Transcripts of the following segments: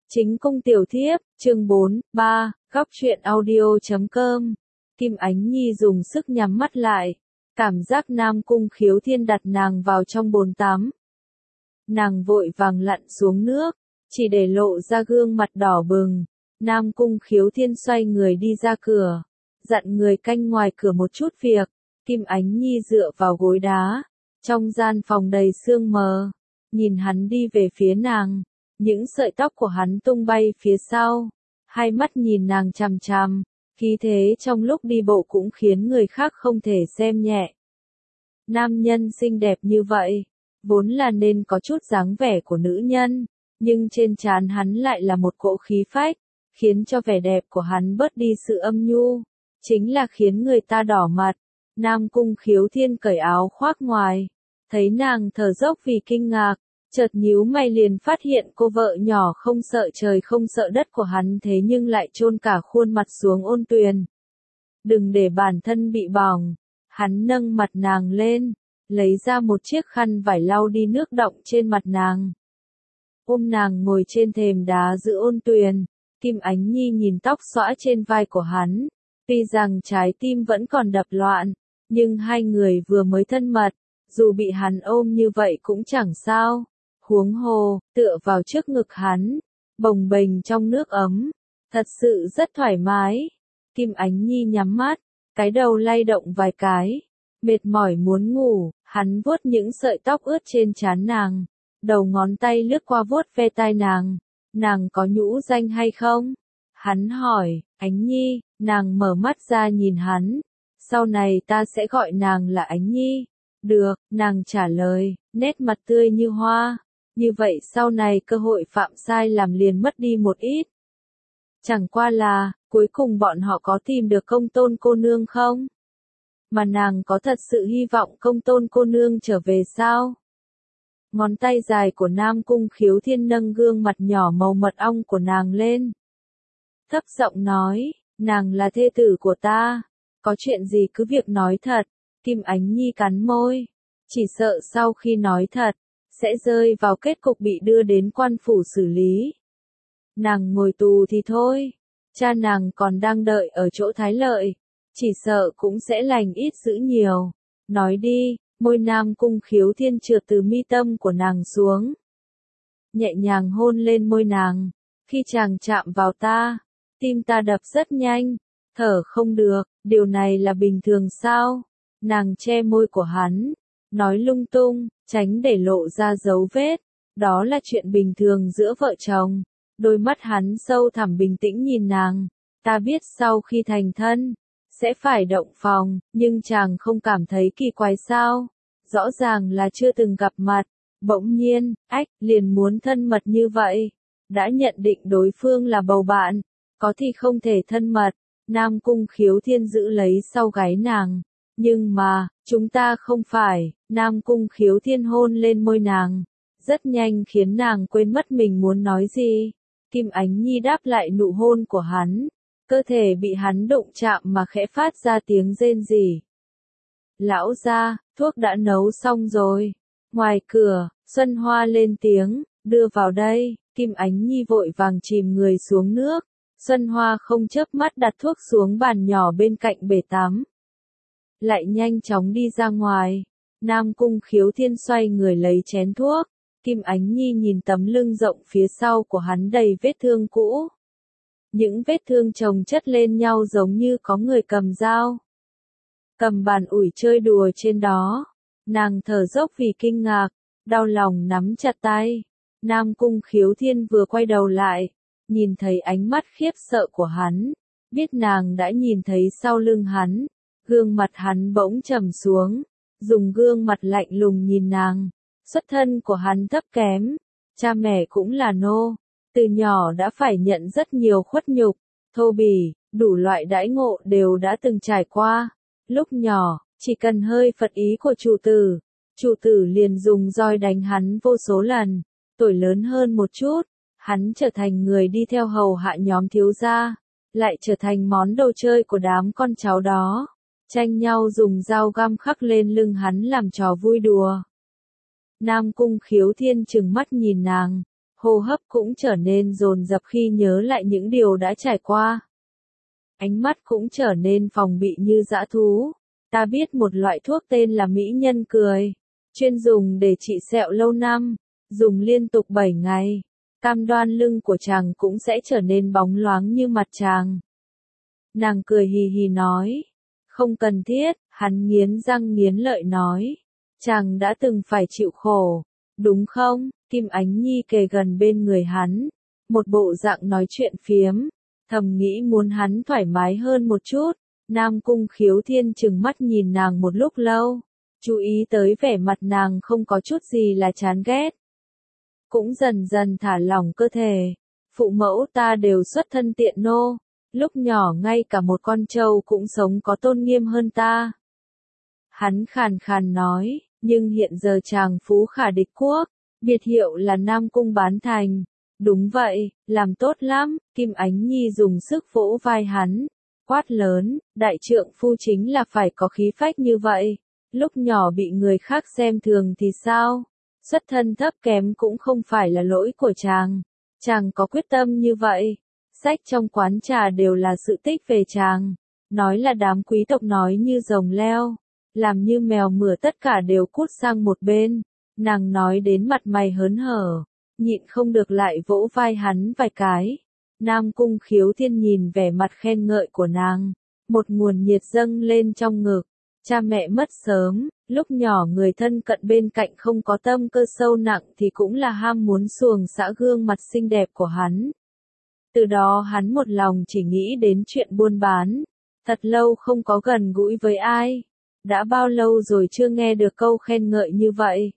Chính cung tiểu thiếp, chương 4, 3, góc truyện audio.com. Kim Ánh Nhi dùng sức nhắm mắt lại, cảm giác Nam Cung Khiếu Thiên đặt nàng vào trong bồn tắm. Nàng vội vàng lặn xuống nước, chỉ để lộ ra gương mặt đỏ bừng. Nam Cung Khiếu Thiên xoay người đi ra cửa, dặn người canh ngoài cửa một chút việc. Kim Ánh Nhi dựa vào gối đá, trong gian phòng đầy sương mờ, nhìn hắn đi về phía nàng. Những sợi tóc của hắn tung bay phía sau, hai mắt nhìn nàng chằm chằm, khí thế trong lúc đi bộ cũng khiến người khác không thể xem nhẹ. Nam nhân xinh đẹp như vậy, vốn là nên có chút dáng vẻ của nữ nhân, nhưng trên trán hắn lại là một cỗ khí phách, khiến cho vẻ đẹp của hắn bớt đi sự âm nhu, chính là khiến người ta đỏ mặt. Nam Cung Khiếu Thiên cởi áo khoác ngoài, thấy nàng thở dốc vì kinh ngạc. Chợt nhíu mày liền phát hiện cô vợ nhỏ không sợ trời không sợ đất của hắn thế nhưng lại chôn cả khuôn mặt xuống ôn tuyền. Đừng để bản thân bị bỏng, hắn nâng mặt nàng lên, lấy ra một chiếc khăn vải lau đi nước đọng trên mặt nàng. Ôm nàng ngồi trên thềm đá giữa ôn tuyền, Kim Ánh Nhi nhìn tóc xõa trên vai của hắn, tuy rằng trái tim vẫn còn đập loạn, nhưng hai người vừa mới thân mật, dù bị hắn ôm như vậy cũng chẳng sao. Huống hồ, tựa vào trước ngực hắn, bồng bềnh trong nước ấm, thật sự rất thoải mái. Kim Ánh Nhi nhắm mắt, cái đầu lay động vài cái, mệt mỏi muốn ngủ, hắn vuốt những sợi tóc ướt trên trán nàng, đầu ngón tay lướt qua vuốt ve tai nàng có nhũ danh hay không? Hắn hỏi, Ánh Nhi, nàng mở mắt ra nhìn hắn, sau này ta sẽ gọi nàng là Ánh Nhi. Được, nàng trả lời, nét mặt tươi như hoa. Như vậy sau này cơ hội phạm sai làm liền mất đi một ít. Chẳng qua là, cuối cùng bọn họ có tìm được Công Tôn cô nương không? Mà nàng có thật sự hy vọng Công Tôn cô nương trở về sao? Ngón tay dài của Nam Cung Khiếu Thiên nâng gương mặt nhỏ màu mật ong của nàng lên. Thấp giọng nói, nàng là thê tử của ta, có chuyện gì cứ việc nói thật. Kim Ánh Nhi cắn môi, chỉ sợ sau khi nói thật, sẽ rơi vào kết cục bị đưa đến quan phủ xử lý. Nàng ngồi tù thì thôi, cha nàng còn đang đợi ở chỗ Thái Lợi, chỉ sợ cũng sẽ lành ít dữ nhiều. Nói đi, môi Nam Cung Khiếu Thiên trượt từ mi tâm của nàng xuống, nhẹ nhàng hôn lên môi nàng. Khi chàng chạm vào ta, tim ta đập rất nhanh, thở không được, điều này là bình thường sao? Nàng che môi của hắn, nói lung tung, tránh để lộ ra dấu vết, đó là chuyện bình thường giữa vợ chồng. Đôi mắt hắn sâu thẳm bình tĩnh nhìn nàng, ta biết sau khi thành thân, sẽ phải động phòng, nhưng chàng không cảm thấy kỳ quái sao? Rõ ràng là chưa từng gặp mặt, bỗng nhiên, liền muốn thân mật như vậy. Đã nhận định đối phương là bầu bạn, có thì không thể thân mật. Nam Cung Khiếu Thiên giữ lấy sau gáy nàng. Nhưng mà, chúng ta không phải. Nam Cung Khiếu Thiên hôn lên môi nàng, rất nhanh khiến nàng quên mất mình muốn nói gì. Kim Ánh Nhi đáp lại nụ hôn của hắn, cơ thể bị hắn đụng chạm mà khẽ phát ra tiếng rên rỉ. Lão gia, thuốc đã nấu xong rồi. Ngoài cửa, Xuân Hoa lên tiếng, đưa vào đây. Kim Ánh Nhi vội vàng chìm người xuống nước. Xuân Hoa không chớp mắt đặt thuốc xuống bàn nhỏ bên cạnh bể tắm, lại nhanh chóng đi ra ngoài. Nam Cung Khiếu Thiên xoay người lấy chén thuốc. Kim Ánh Nhi nhìn tấm lưng rộng phía sau của hắn đầy vết thương cũ. Những vết thương chồng chất lên nhau giống như có người cầm dao, cầm bàn ủi chơi đùa trên đó. Nàng thở dốc vì kinh ngạc, đau lòng nắm chặt tay. Nam Cung Khiếu Thiên vừa quay đầu lại, nhìn thấy ánh mắt khiếp sợ của hắn, biết nàng đã nhìn thấy sau lưng hắn. Gương mặt hắn bỗng trầm xuống, dùng gương mặt lạnh lùng nhìn nàng. Xuất thân của hắn thấp kém, cha mẹ cũng là nô, từ nhỏ đã phải nhận rất nhiều khuất nhục, thô bỉ, đủ loại đãi ngộ đều đã từng trải qua. Lúc nhỏ, chỉ cần hơi phật ý của chủ tử liền dùng roi đánh hắn vô số lần. Tuổi lớn hơn một chút, hắn trở thành người đi theo hầu hạ nhóm thiếu gia, lại trở thành món đồ chơi của đám con cháu đó. Tranh nhau dùng dao găm khắc lên lưng hắn làm trò vui đùa. Nam Cung Khiếu Thiên trừng mắt nhìn nàng, hô hấp cũng trở nên dồn dập khi nhớ lại những điều đã trải qua. Ánh mắt cũng trở nên phòng bị như dã thú. Ta biết một loại thuốc tên là mỹ nhân cười, chuyên dùng để trị sẹo lâu năm, dùng liên tục 7 ngày. Cam đoan lưng của chàng cũng sẽ trở nên bóng loáng như mặt chàng. Nàng cười hì hì nói. Không cần thiết, hắn nghiến răng nghiến lợi nói. Chàng đã từng phải chịu khổ, đúng không? Kim Ánh Nhi kề gần bên người hắn, một bộ dạng nói chuyện phiếm, thầm nghĩ muốn hắn thoải mái hơn một chút. Nam Cung Khiếu Thiên trừng mắt nhìn nàng một lúc lâu, chú ý tới vẻ mặt nàng không có chút gì là chán ghét. Cũng dần dần thả lỏng cơ thể. Phụ mẫu ta đều xuất thân tiện nô, lúc nhỏ ngay cả một con trâu cũng sống có tôn nghiêm hơn ta. Hắn khàn khàn nói, nhưng hiện giờ chàng phú khả địch quốc, biệt hiệu là Nam Cung Bán Thành. Đúng vậy, làm tốt lắm. Kim Ánh Nhi dùng sức vỗ vai hắn, quát lớn, đại trượng phu chính là phải có khí phách như vậy. Lúc nhỏ bị người khác xem thường thì sao? Xuất thân thấp kém cũng không phải là lỗi của chàng. Chàng có quyết tâm như vậy. Sách trong quán trà đều là sự tích về chàng. Nói là đám quý tộc nói như rồng leo, làm như mèo mửa, tất cả đều cút sang một bên. Nàng nói đến mặt mày hớn hở, nhịn không được lại vỗ vai hắn vài cái. Nam Cung Khiếu Thiên nhìn vẻ mặt khen ngợi của nàng, một nguồn nhiệt dâng lên trong ngực. Cha mẹ mất sớm, lúc nhỏ người thân cận bên cạnh không có tâm cơ sâu nặng thì cũng là ham muốn xuồng xã gương mặt xinh đẹp của hắn. Từ đó hắn một lòng chỉ nghĩ đến chuyện buôn bán, thật lâu không có gần gũi với ai. Đã bao lâu rồi chưa nghe được câu khen ngợi như vậy.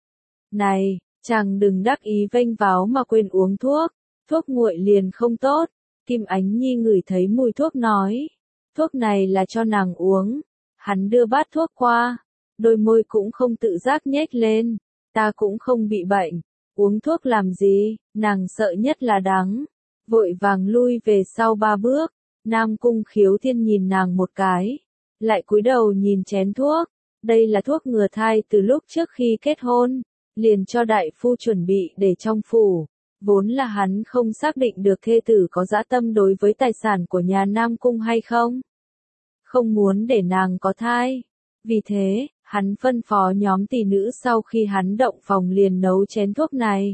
Này, chàng đừng đắc ý vênh váo mà quên uống thuốc, thuốc nguội liền không tốt. Kim Ánh Nhi ngửi thấy mùi thuốc nói, thuốc này là cho nàng uống. Hắn đưa bát thuốc qua, đôi môi cũng không tự giác nhếch lên. Ta cũng không bị bệnh, uống thuốc làm gì? Nàng sợ nhất là đắng, vội vàng lui về sau 3 bước. Nam Cung Khiếu Thiên nhìn nàng một cái, lại cúi đầu nhìn chén thuốc. Đây là thuốc ngừa thai từ lúc trước khi kết hôn, liền cho đại phu chuẩn bị để trong phủ. Vốn là hắn không xác định được thê tử có dã tâm đối với tài sản của nhà Nam Cung hay không. Không muốn để nàng có thai. Vì thế, hắn phân phó nhóm tỷ nữ sau khi hắn động phòng liền nấu chén thuốc này.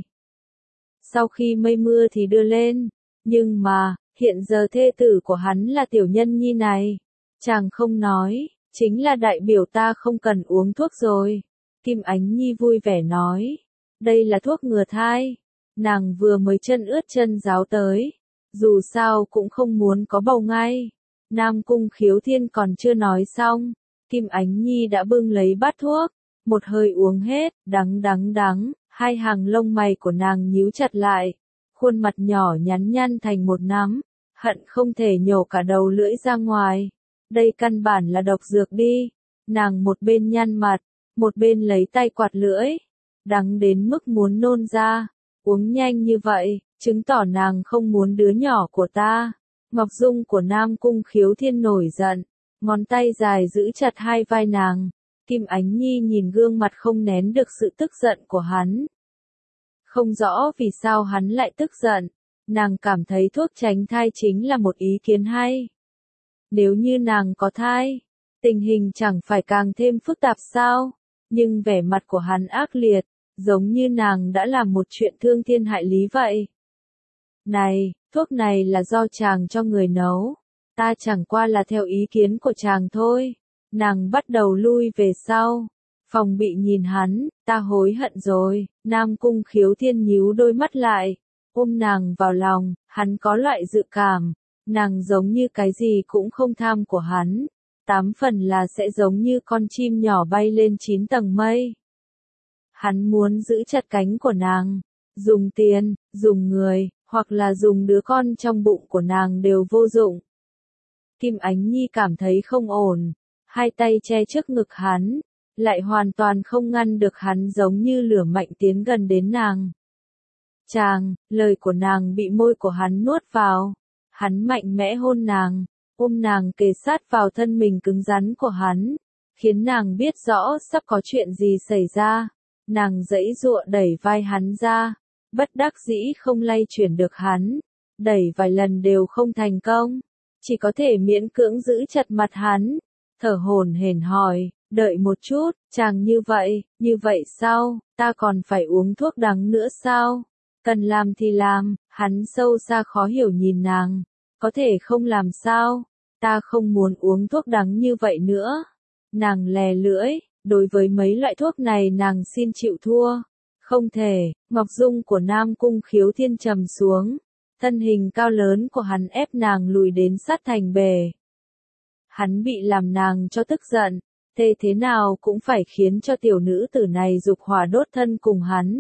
Sau khi mây mưa thì đưa lên. Nhưng mà, hiện giờ thê tử của hắn là Tiểu Nhân Nhi này. Chàng không nói, chính là đại biểu ta không cần uống thuốc rồi. Kim Ánh Nhi vui vẻ nói. Đây là thuốc ngừa thai. Nàng vừa mới chân ướt chân ráo tới. Dù sao cũng không muốn có bầu ngay. Nam Cung Khiếu Thiên còn chưa nói xong, Kim Ánh Nhi đã bưng lấy bát thuốc, một hơi uống hết, đắng đắng đắng, hai hàng lông mày của nàng nhíu chặt lại, khuôn mặt nhỏ nhắn nhăn thành một nắm, hận không thể nhổ cả đầu lưỡi ra ngoài. Đây căn bản là độc dược đi. Nàng một bên nhăn mặt, một bên lấy tay quạt lưỡi, đắng đến mức muốn nôn ra. Uống nhanh như vậy, chứng tỏ nàng không muốn đứa nhỏ của ta. Ngọc dung của Nam Cung Khiếu Thiên nổi giận, ngón tay dài giữ chặt hai vai nàng. Kim Ánh Nhi nhìn gương mặt không nén được sự tức giận của hắn. Không rõ vì sao hắn lại tức giận, nàng cảm thấy thuốc tránh thai chính là một ý kiến hay. Nếu như nàng có thai, tình hình chẳng phải càng thêm phức tạp sao? Nhưng vẻ mặt của hắn ác liệt, giống như nàng đã làm một chuyện thương thiên hại lý vậy. Này, thuốc này là do chàng cho người nấu, ta chẳng qua là theo ý kiến của chàng thôi. Nàng bắt đầu lui về sau, phòng bị nhìn hắn, ta hối hận rồi. Nam Cung Khiếu Thiên nhíu đôi mắt lại, ôm nàng vào lòng, hắn có loại dự cảm, nàng giống như cái gì cũng không tham của hắn, 8 phần là sẽ giống như con chim nhỏ bay lên 9 tầng mây. Hắn muốn giữ chặt cánh của nàng, dùng tiền, dùng người, hoặc là dùng đứa con trong bụng của nàng đều vô dụng. Kim Ánh Nhi cảm thấy không ổn, hai tay che trước ngực hắn, lại hoàn toàn không ngăn được hắn giống như lửa mạnh tiến gần đến nàng. Chàng, lời của nàng bị môi của hắn nuốt vào, hắn mạnh mẽ hôn nàng, ôm nàng kề sát vào thân mình cứng rắn của hắn, khiến nàng biết rõ sắp có chuyện gì xảy ra. Nàng giãy giụa đẩy vai hắn ra, bất đắc dĩ không lay chuyển được hắn, đẩy vài lần đều không thành công, chỉ có thể miễn cưỡng giữ chặt mặt hắn, thở hổn hển hỏi, đợi một chút, chàng như vậy sao, ta còn phải uống thuốc đắng nữa sao? Cần làm thì làm, hắn sâu xa khó hiểu nhìn nàng, có thể không làm sao, ta không muốn uống thuốc đắng như vậy nữa. Nàng lè lưỡi, đối với mấy loại thuốc này nàng xin chịu thua. Không thể, ngọc dung của Nam Cung Khiếu Thiên trầm xuống, thân hình cao lớn của hắn ép nàng lùi đến sát thành bể. Hắn bị làm nàng cho tức giận, thế nào cũng phải khiến cho tiểu nữ tử này dục hỏa đốt thân cùng hắn.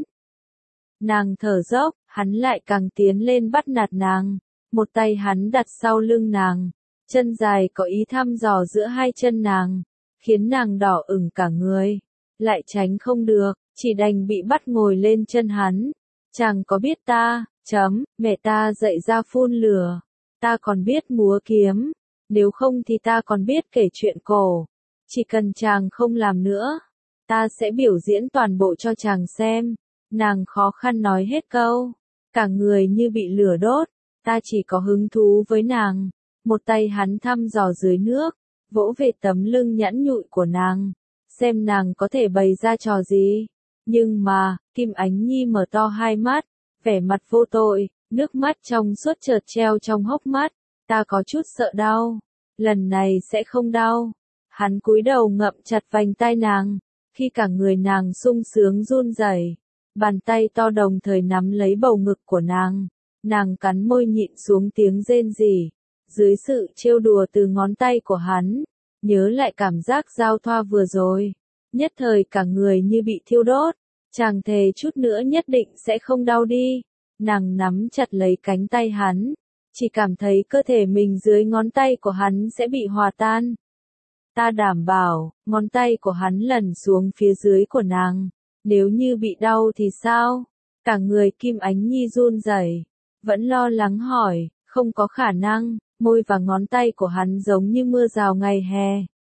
Nàng thở dốc, hắn lại càng tiến lên bắt nạt nàng, một tay hắn đặt sau lưng nàng, chân dài có ý thăm dò giữa hai chân nàng, khiến nàng đỏ ửng cả người, lại tránh không được, chỉ đành bị bắt ngồi lên chân hắn. Chàng có biết ta, mẹ ta dạy ra phun lửa, ta còn biết múa kiếm, nếu không thì ta còn biết kể chuyện cổ, chỉ cần chàng không làm nữa, ta sẽ biểu diễn toàn bộ cho chàng xem. Nàng khó khăn nói hết câu, cả người như bị lửa đốt, ta chỉ có hứng thú với nàng. Một tay hắn thăm dò dưới nước, vỗ về tấm lưng nhẵn nhụi của nàng, xem nàng có thể bày ra trò gì. Nhưng mà, Kim Ánh Nhi mở to hai mắt, vẻ mặt vô tội, nước mắt trong suốt chợt treo trong hốc mắt, ta có chút sợ đau, lần này sẽ không đau. Hắn cúi đầu ngậm chặt vành tai nàng, khi cả người nàng sung sướng run rẩy, bàn tay to đồng thời nắm lấy bầu ngực của nàng cắn môi nhịn xuống tiếng rên rỉ, dưới sự trêu đùa từ ngón tay của hắn, nhớ lại cảm giác giao thoa vừa rồi, nhất thời cả người như bị thiêu đốt, chàng thề chút nữa nhất định sẽ không đau đi. Nàng nắm chặt lấy cánh tay hắn, chỉ cảm thấy cơ thể mình dưới ngón tay của hắn sẽ bị hòa tan. Ta đảm bảo, ngón tay của hắn lần xuống phía dưới của nàng, nếu như bị đau thì sao? Cả người Kim Ánh Nhi run rẩy, vẫn lo lắng hỏi, không có khả năng, môi và ngón tay của hắn giống như mưa rào ngày hè.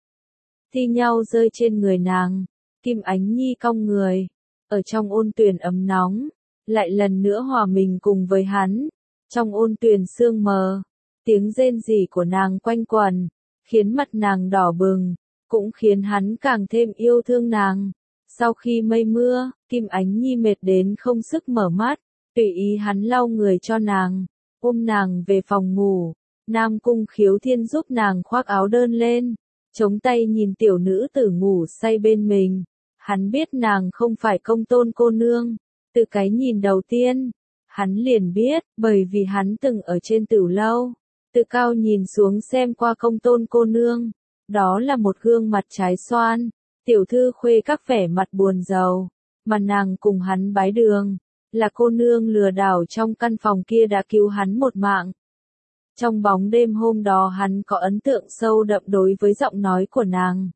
Thi nhau rơi trên người nàng, Kim Ánh Nhi cong người, ở trong ôn tuyền ấm nóng, lại lần nữa hòa mình cùng với hắn. Trong ôn tuyền sương mờ, tiếng rên rỉ của nàng quanh quẩn, khiến mặt nàng đỏ bừng, cũng khiến hắn càng thêm yêu thương nàng. Sau khi mây mưa, Kim Ánh Nhi mệt đến không sức mở mắt, tùy ý hắn lau người cho nàng, ôm nàng về phòng ngủ. Nam Cung Khiếu Thiên giúp nàng khoác áo đơn lên, chống tay nhìn tiểu nữ tử ngủ say bên mình. Hắn biết nàng không phải Công Tôn cô nương, từ cái nhìn đầu tiên, hắn liền biết, bởi vì hắn từng ở trên Tửu lâu, từ cao nhìn xuống xem qua Công Tôn cô nương, đó là một gương mặt trái xoan, tiểu thư khuê các vẻ mặt buồn rầu, mà nàng cùng hắn bái đường, là cô nương lừa đảo trong căn phòng kia đã cứu hắn một mạng. Trong bóng đêm hôm đó hắn có ấn tượng sâu đậm đối với giọng nói của nàng.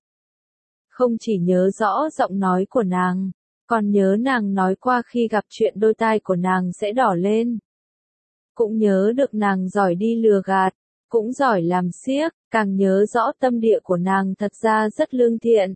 Không chỉ nhớ rõ giọng nói của nàng, còn nhớ nàng nói qua khi gặp chuyện đôi tai của nàng sẽ đỏ lên. Cũng nhớ được nàng giỏi đi lừa gạt, cũng giỏi làm xiếc, càng nhớ rõ tâm địa của nàng thật ra rất lương thiện.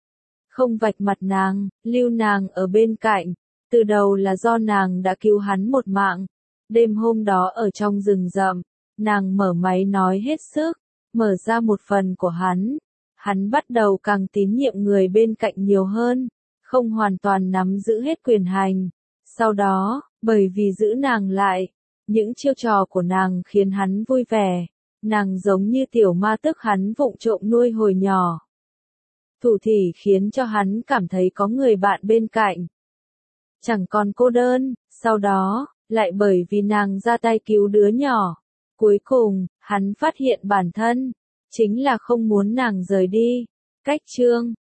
Không vạch mặt nàng, lưu nàng ở bên cạnh, từ đầu là do nàng đã cứu hắn một mạng. Đêm hôm đó ở trong rừng rậm, nàng mở máy nói hết sức, mở ra một phần của hắn. Hắn bắt đầu càng tín nhiệm người bên cạnh nhiều hơn, không hoàn toàn nắm giữ hết quyền hành. Sau đó, bởi vì giữ nàng lại, những chiêu trò của nàng khiến hắn vui vẻ, nàng giống như tiểu ma tức hắn vụng trộm nuôi hồi nhỏ. Thủ thỉ khiến cho hắn cảm thấy có người bạn bên cạnh, chẳng còn cô đơn. Sau đó, lại bởi vì nàng ra tay cứu đứa nhỏ, cuối cùng, hắn phát hiện bản thân chính là không muốn nàng rời đi. Cách chương